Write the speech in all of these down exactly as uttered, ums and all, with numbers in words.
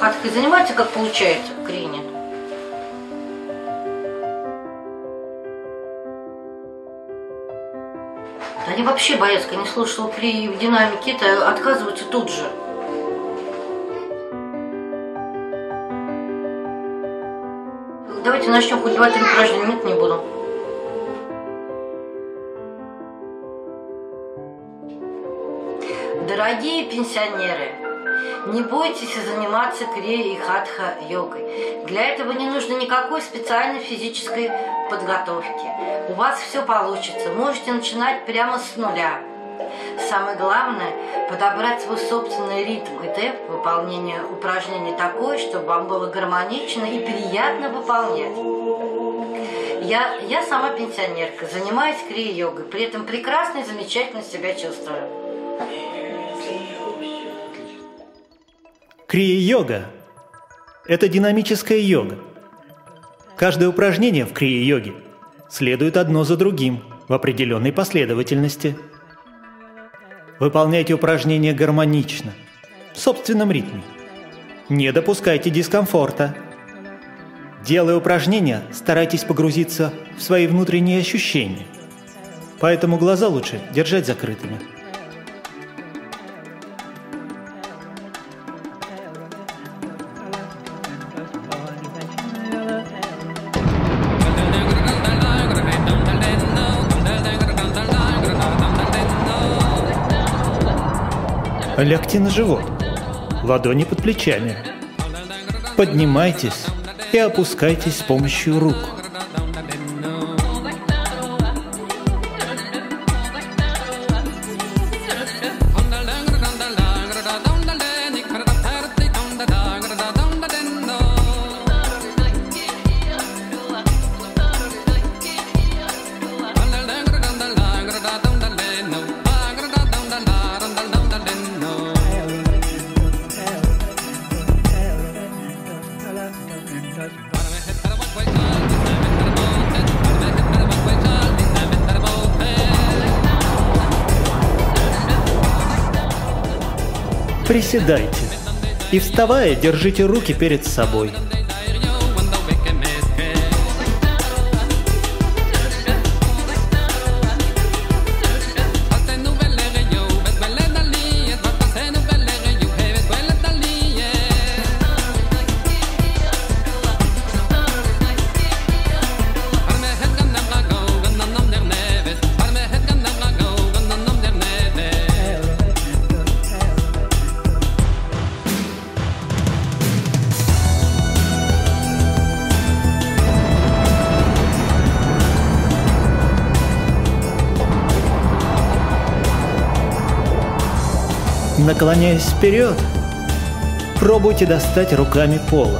хатхой занимаются, как получается в Крине? Они вообще боятся, когда не слушают при в динамике, это отказываются тут же. Давайте начнем хоть два-три упражнения, нет, не буду. Дорогие пенсионеры, не бойтесь заниматься крия и хатха-йогой. Для этого не нужно никакой специальной физической подготовки. У вас все получится. Можете начинать прямо с нуля. Самое главное – подобрать свой собственный ритм и темп выполнения упражнений такой, чтобы вам было гармонично и приятно выполнять. Я, я сама пенсионерка, занимаюсь крия-йогой, при этом прекрасно и замечательно себя чувствую. Крия-йога – это динамическая йога. Каждое упражнение в крия-йоге следует одно за другим в определенной последовательности. Выполняйте упражнения гармонично, в собственном ритме. Не допускайте дискомфорта. Делая упражнения, старайтесь погрузиться в свои внутренние ощущения. Поэтому глаза лучше держать закрытыми. Лягте на живот, ладони под плечами. Поднимайтесь и опускайтесь с помощью рук. Приседайте и, вставая, держите руки перед собой. Наклоняясь вперед, пробуйте достать руками пола.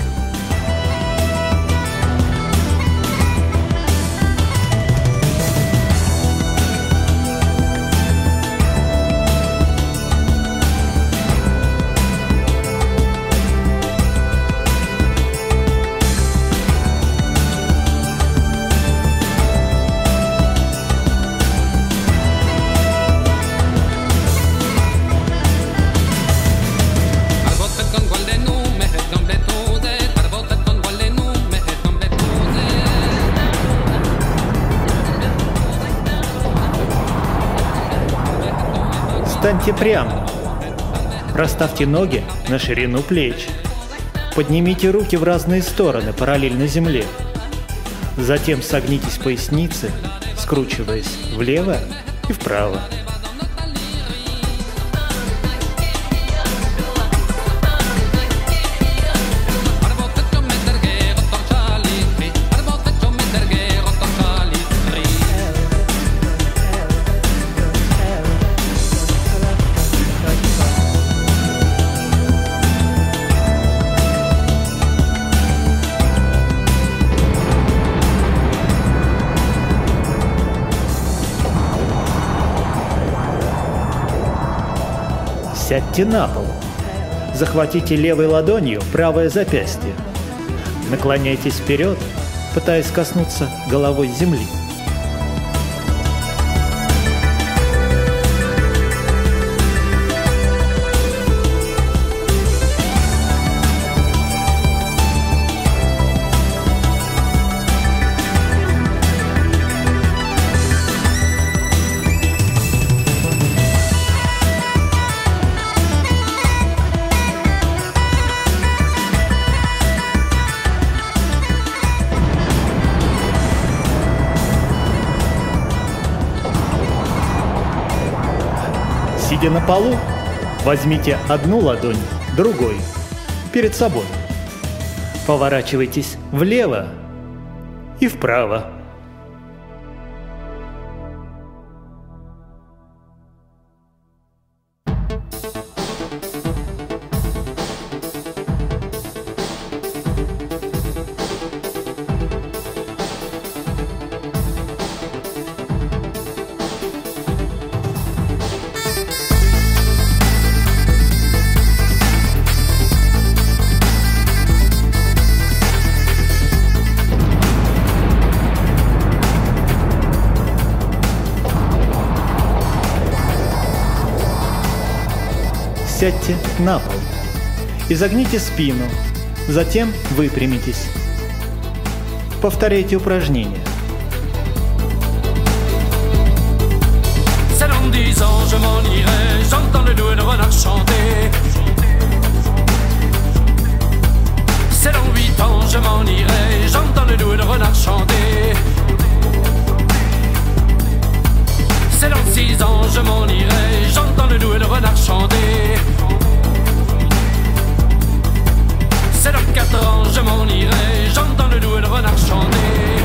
Встаньте прямо, расставьте ноги на ширину плеч, поднимите руки в разные стороны параллельно земле, затем согнитесь в пояснице, скручиваясь влево и вправо. Сядьте на пол. Захватите левой ладонью правое запястье. Наклоняйтесь вперед, пытаясь коснуться головой земли. Сидя на полу, возьмите одну ладонь другой перед собой. Поворачивайтесь влево и вправо. Сядьте на пол, изогните спину, затем выпрямитесь. Повторяйте упражнение. C'est dans dix ans je m'en irai, j'entends le loup et le renard chanter. C'est dans huit ans je m'en irai, j'entends le loup et le renard chanter. C'est dans six ans je m'en irai, j'entends le loup et le renard chanter. C'est dans quatre ans je m'en irai, j'entends le loup et le renard chanter.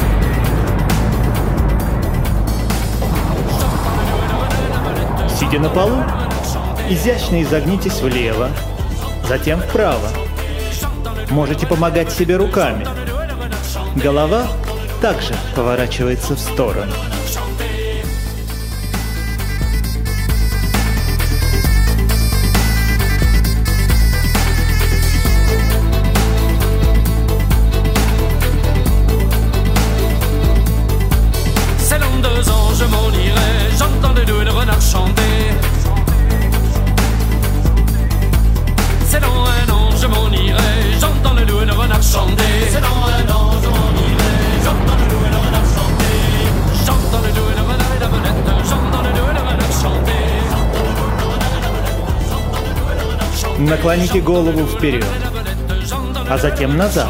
Сидя на полу, изящно изогнитесь влево, затем вправо. Можете помогать себе руками. Голова также поворачивается в сторону. Наклоните голову вперед, а затем назад.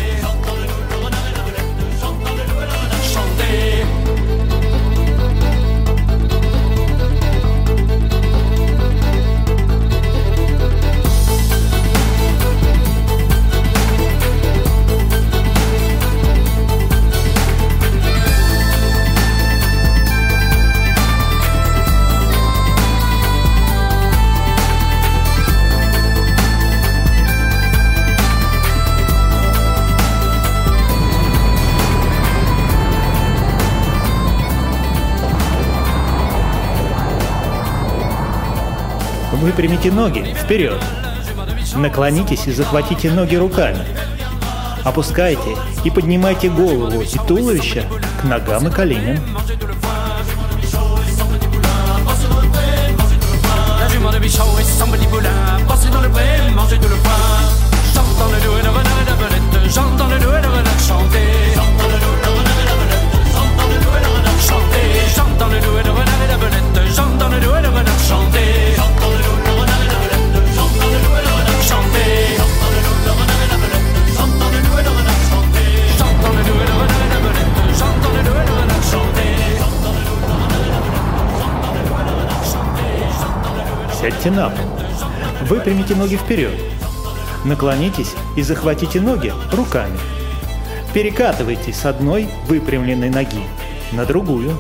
Выпрямите ноги вперед. Наклонитесь и захватите ноги руками. Опускайте и поднимайте голову и туловище к ногам и коленям. Сядьте на пол. Выпрямите ноги вперед. Наклонитесь и захватите ноги руками. Перекатывайтесь с одной выпрямленной ноги на другую.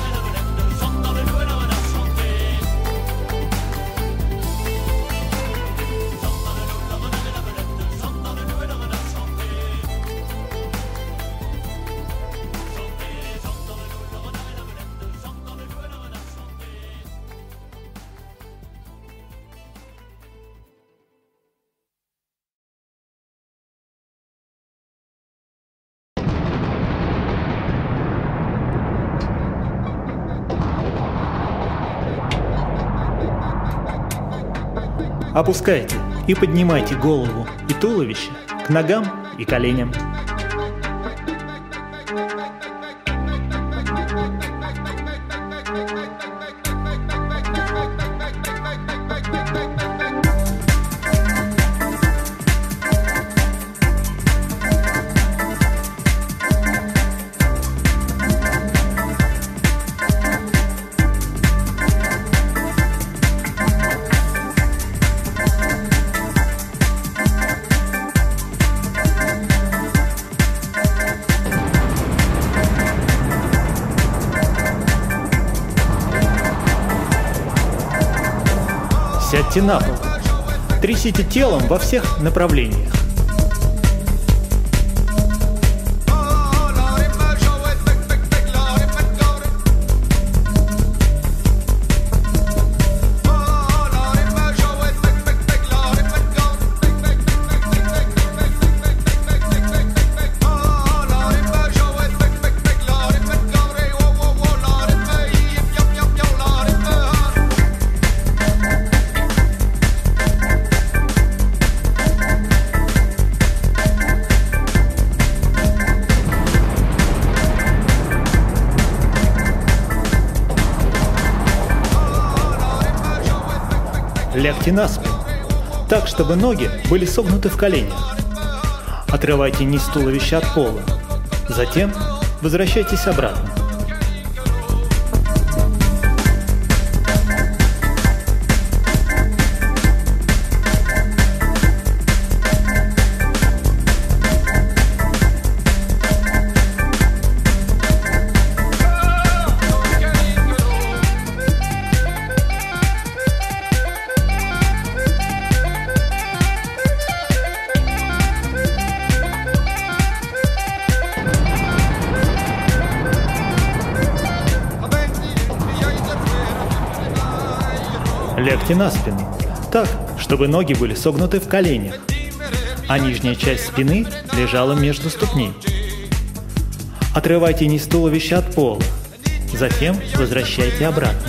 Опускайте и поднимайте голову и туловище к ногам и коленям. Сядьте на пол. Трясите телом во всех направлениях. Лягте на спину, так, чтобы ноги были согнуты в коленях. Отрывайте низ туловища от пола. Затем возвращайтесь обратно. Лягте на спину, так, чтобы ноги были согнуты в коленях, а нижняя часть спины лежала между ступней. Отрывайте низ туловища от пола, затем возвращайте обратно.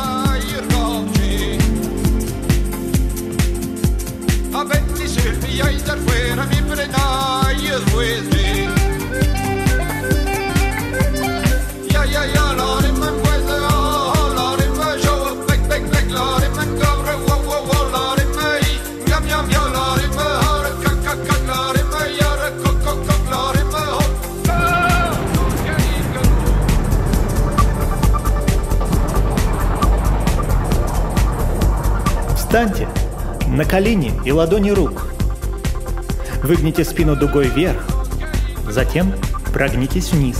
Встаньте на колени и ладони рук. Выгните спину дугой вверх, затем прогнитесь вниз.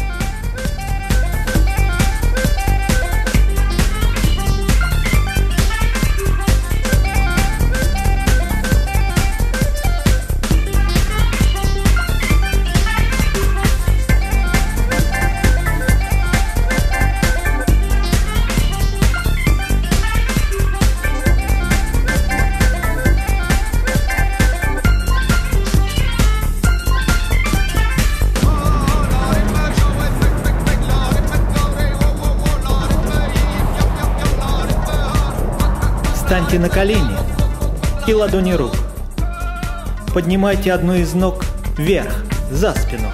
Встаньте на колени и ладони рук. Поднимайте одну из ног вверх, за спину.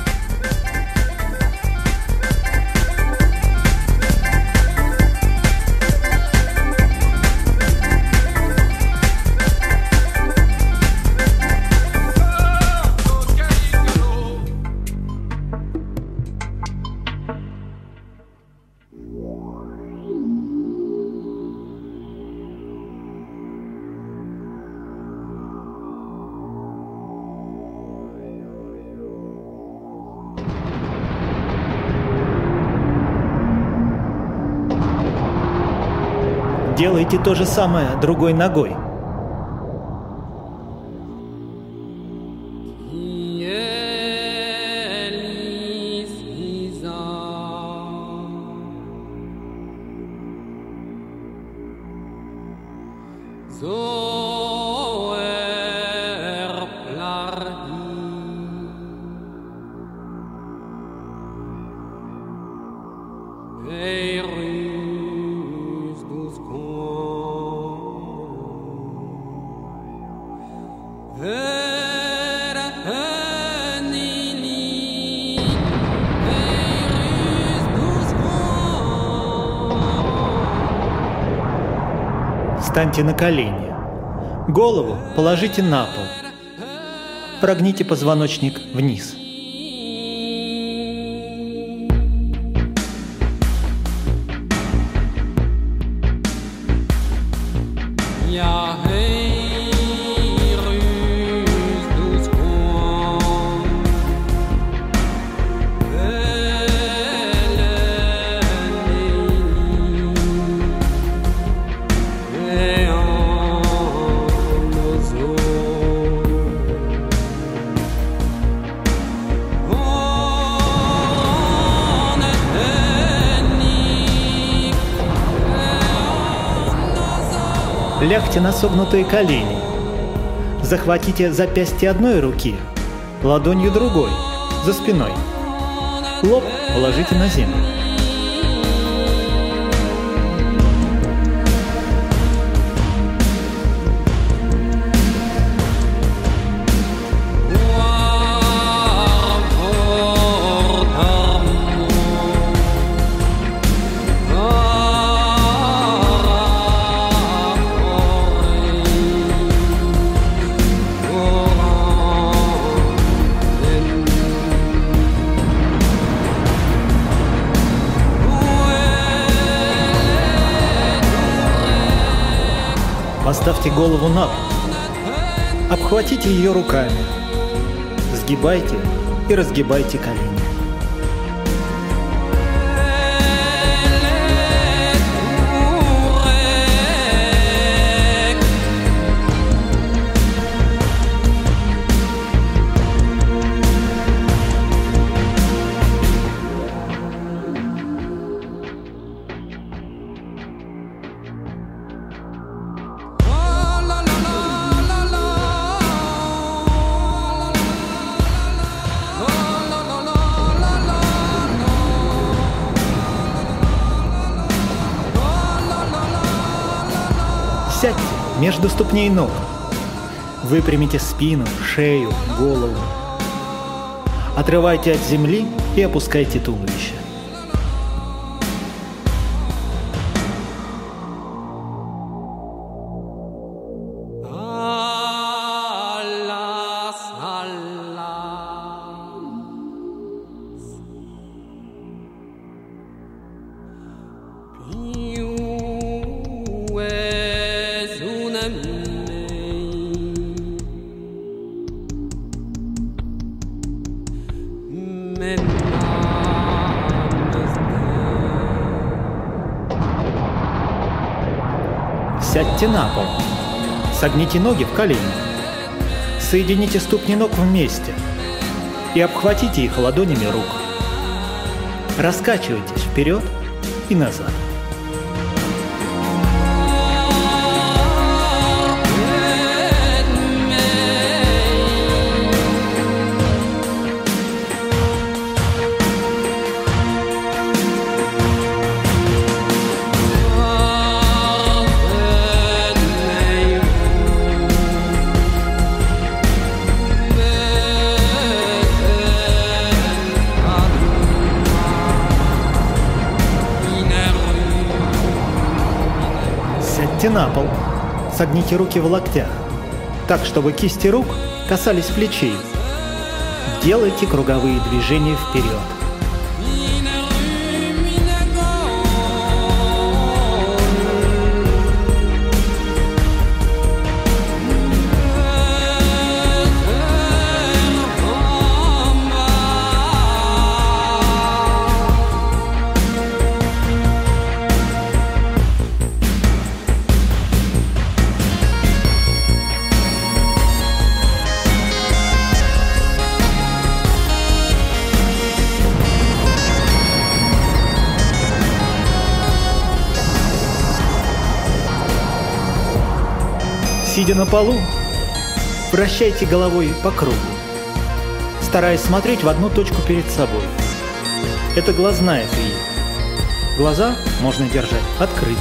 Делайте то же самое другой ногой. Встаньте на колени. Голову положите на пол. Прогните позвоночник вниз. Hey, oh. Лягте на согнутые колени. Захватите запястье одной руки, ладонью другой, за спиной. Лоб положите на землю. Поставьте голову на пол. Обхватите ее руками. Сгибайте и разгибайте колени. Сядьте между ступней ног. Выпрямите спину, шею, голову. Отрывайте от земли и опускайте туловище. Сядьте на пол. Согните ноги в колени. Соедините ступни ног вместе и обхватите их ладонями рук. Раскачивайтесь вперед и назад. Сядьте на пол. Согните руки в локтях, так, чтобы кисти рук касались плечей. Делайте круговые движения вперед. Сидя на полу, вращайте головой по кругу, стараясь смотреть в одну точку перед собой. Это глазная крия. Глаза можно держать открытыми.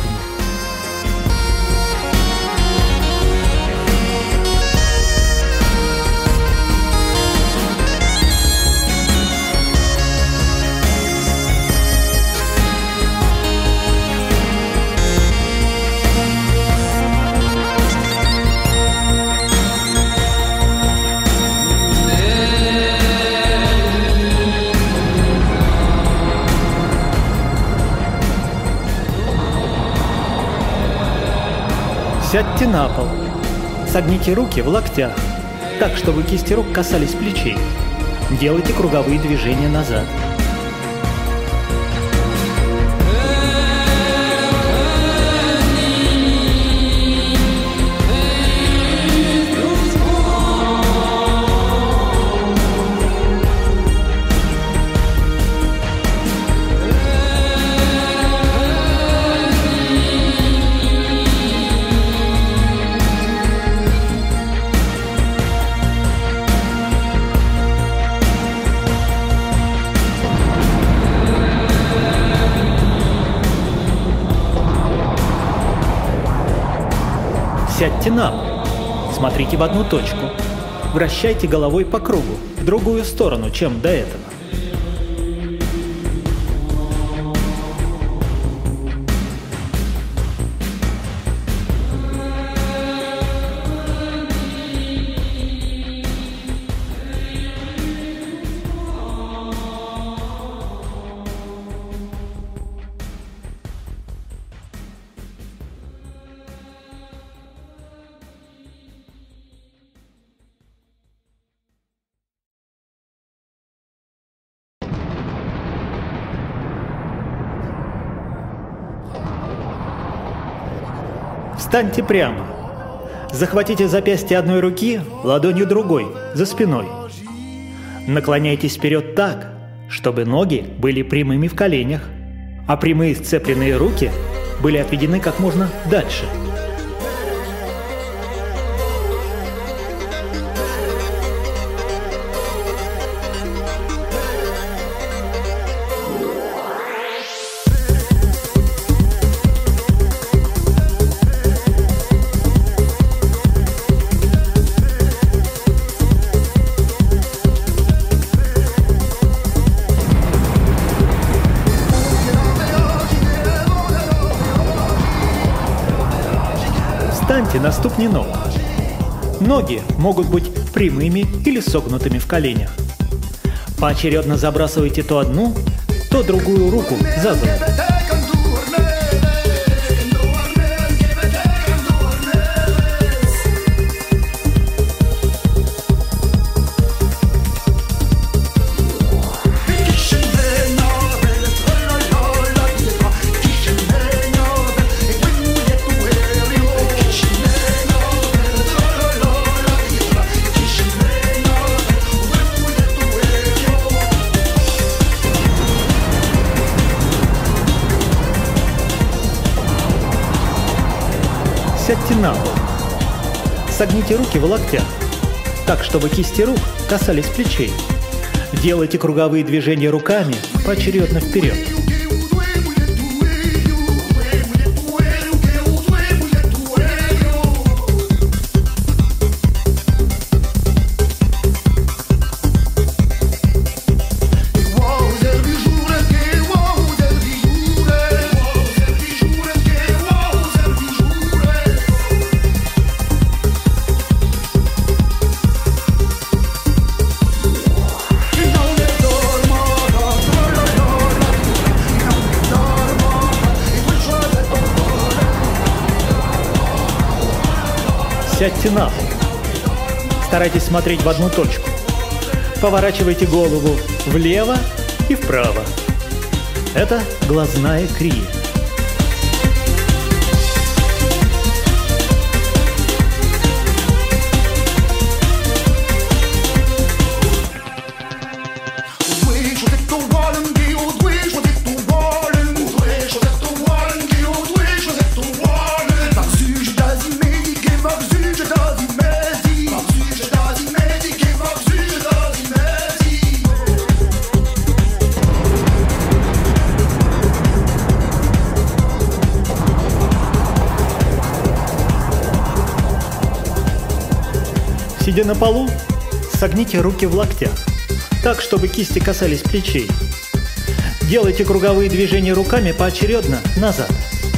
Сядьте на пол. Согните руки в локтях, так, чтобы кисти рук касались плечей. Делайте круговые движения назад. Сядьте на пол. Смотрите в одну точку. Вращайте головой по кругу, в другую сторону, чем до этого. Встаньте прямо. Захватите запястье одной руки, ладонью другой, за спиной. Наклоняйтесь вперед так, чтобы ноги были прямыми в коленях, а прямые сцепленные руки были отведены как можно дальше. Встаньте на ступни ног. Ноги могут быть прямыми или согнутыми в коленях. Поочередно забрасывайте то одну, то другую руку за голову. Сядьте на пол. Согните руки в локтях, так, чтобы кисти рук касались плечей. Делайте круговые движения руками поочередно вперед. Сядьте на пол. Старайтесь смотреть в одну точку. Поворачивайте голову влево и вправо. Это глазная крия. Сидя на полу, согните руки в локтях, так, чтобы кисти касались плечей. Делайте круговые движения руками поочередно назад.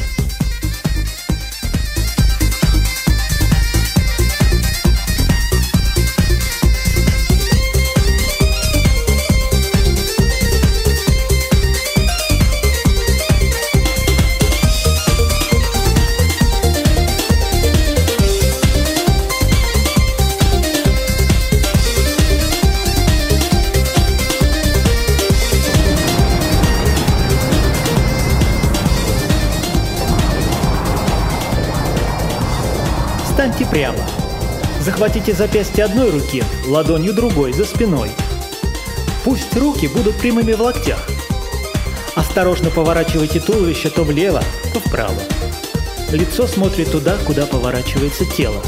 Встаньте прямо. Захватите запястье одной руки, ладонью другой за спиной. Пусть руки будут прямыми в локтях. Осторожно поворачивайте туловище то влево, то вправо. Лицо смотрит туда, куда поворачивается тело.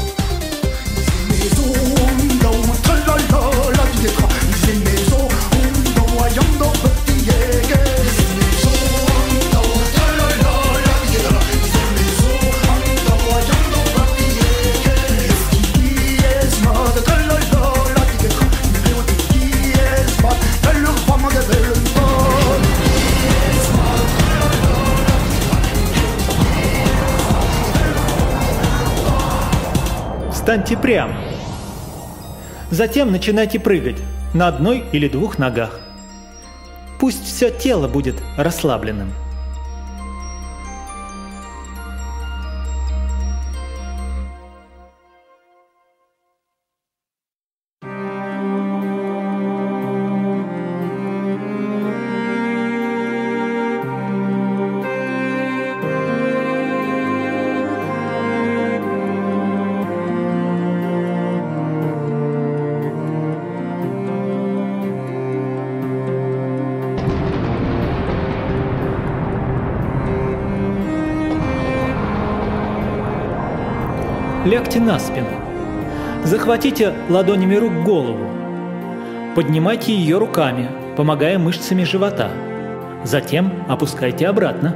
Встаньте прямо. Затем начинайте прыгать на одной или двух ногах. Пусть все тело будет расслабленным. Лягте на спину. Захватите ладонями рук голову. Поднимайте ее руками, помогая мышцами живота. Затем опускайте обратно.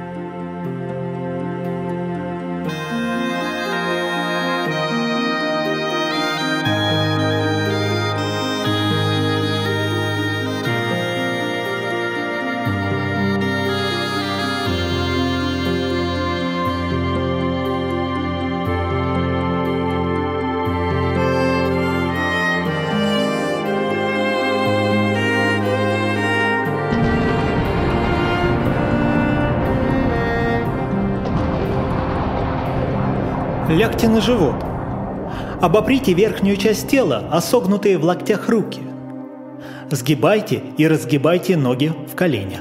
Лягте на живот. Обоприте верхнюю часть тела, о согнутые в локтях руки. Сгибайте и разгибайте ноги в коленях.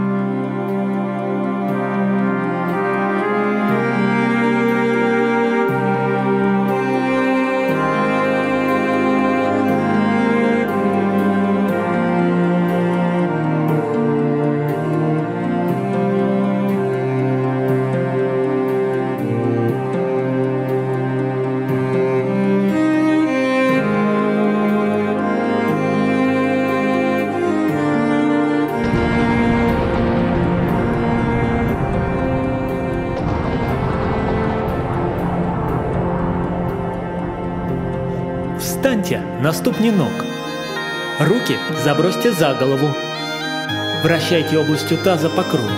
Встаньте на ступни ног. Руки забросьте за голову. Вращайте областью таза по кругу.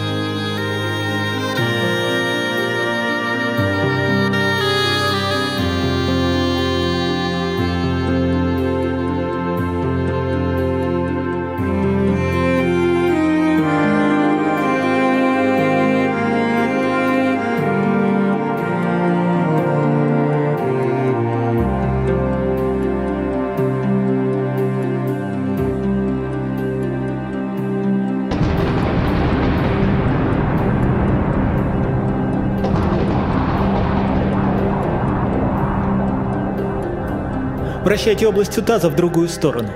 Вращайте областью таза в другую сторону.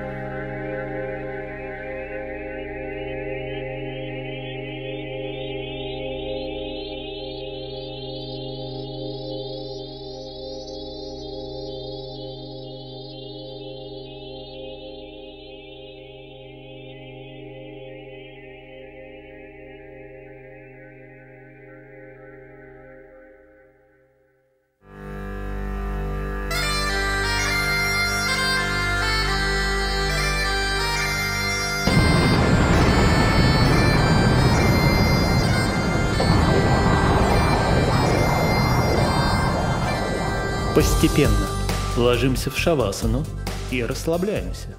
Постепенно ложимся в шавасану и расслабляемся.